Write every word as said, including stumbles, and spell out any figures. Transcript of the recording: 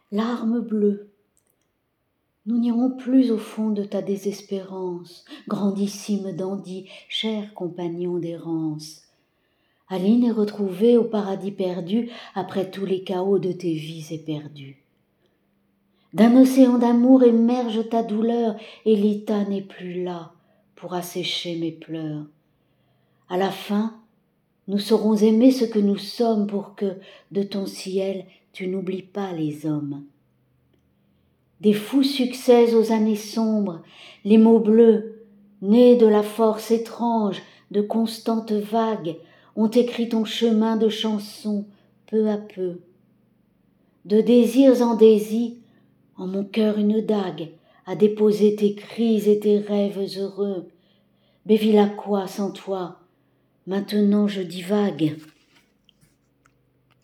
Larme bleue, nous n'irons plus au fond de ta désespérance, grandissime dandy, cher compagnon d'errance. Aline est retrouvée au paradis perdu après tous les chaos de tes vies éperdues. D'un océan d'amour émerge ta douleur et l'état n'est plus là pour assécher mes pleurs. À la fin, nous saurons aimer ce que nous sommes pour que, de ton ciel, tu n'oublies pas les hommes. Des fous succès aux années sombres, les mots bleus, nés de la force étrange de constantes vagues, ont écrit ton chemin de chansons peu à peu. De désirs en désirs, en mon cœur une dague a déposé tes cris et tes rêves heureux. Béville à quoi sans toi? Maintenant je divague.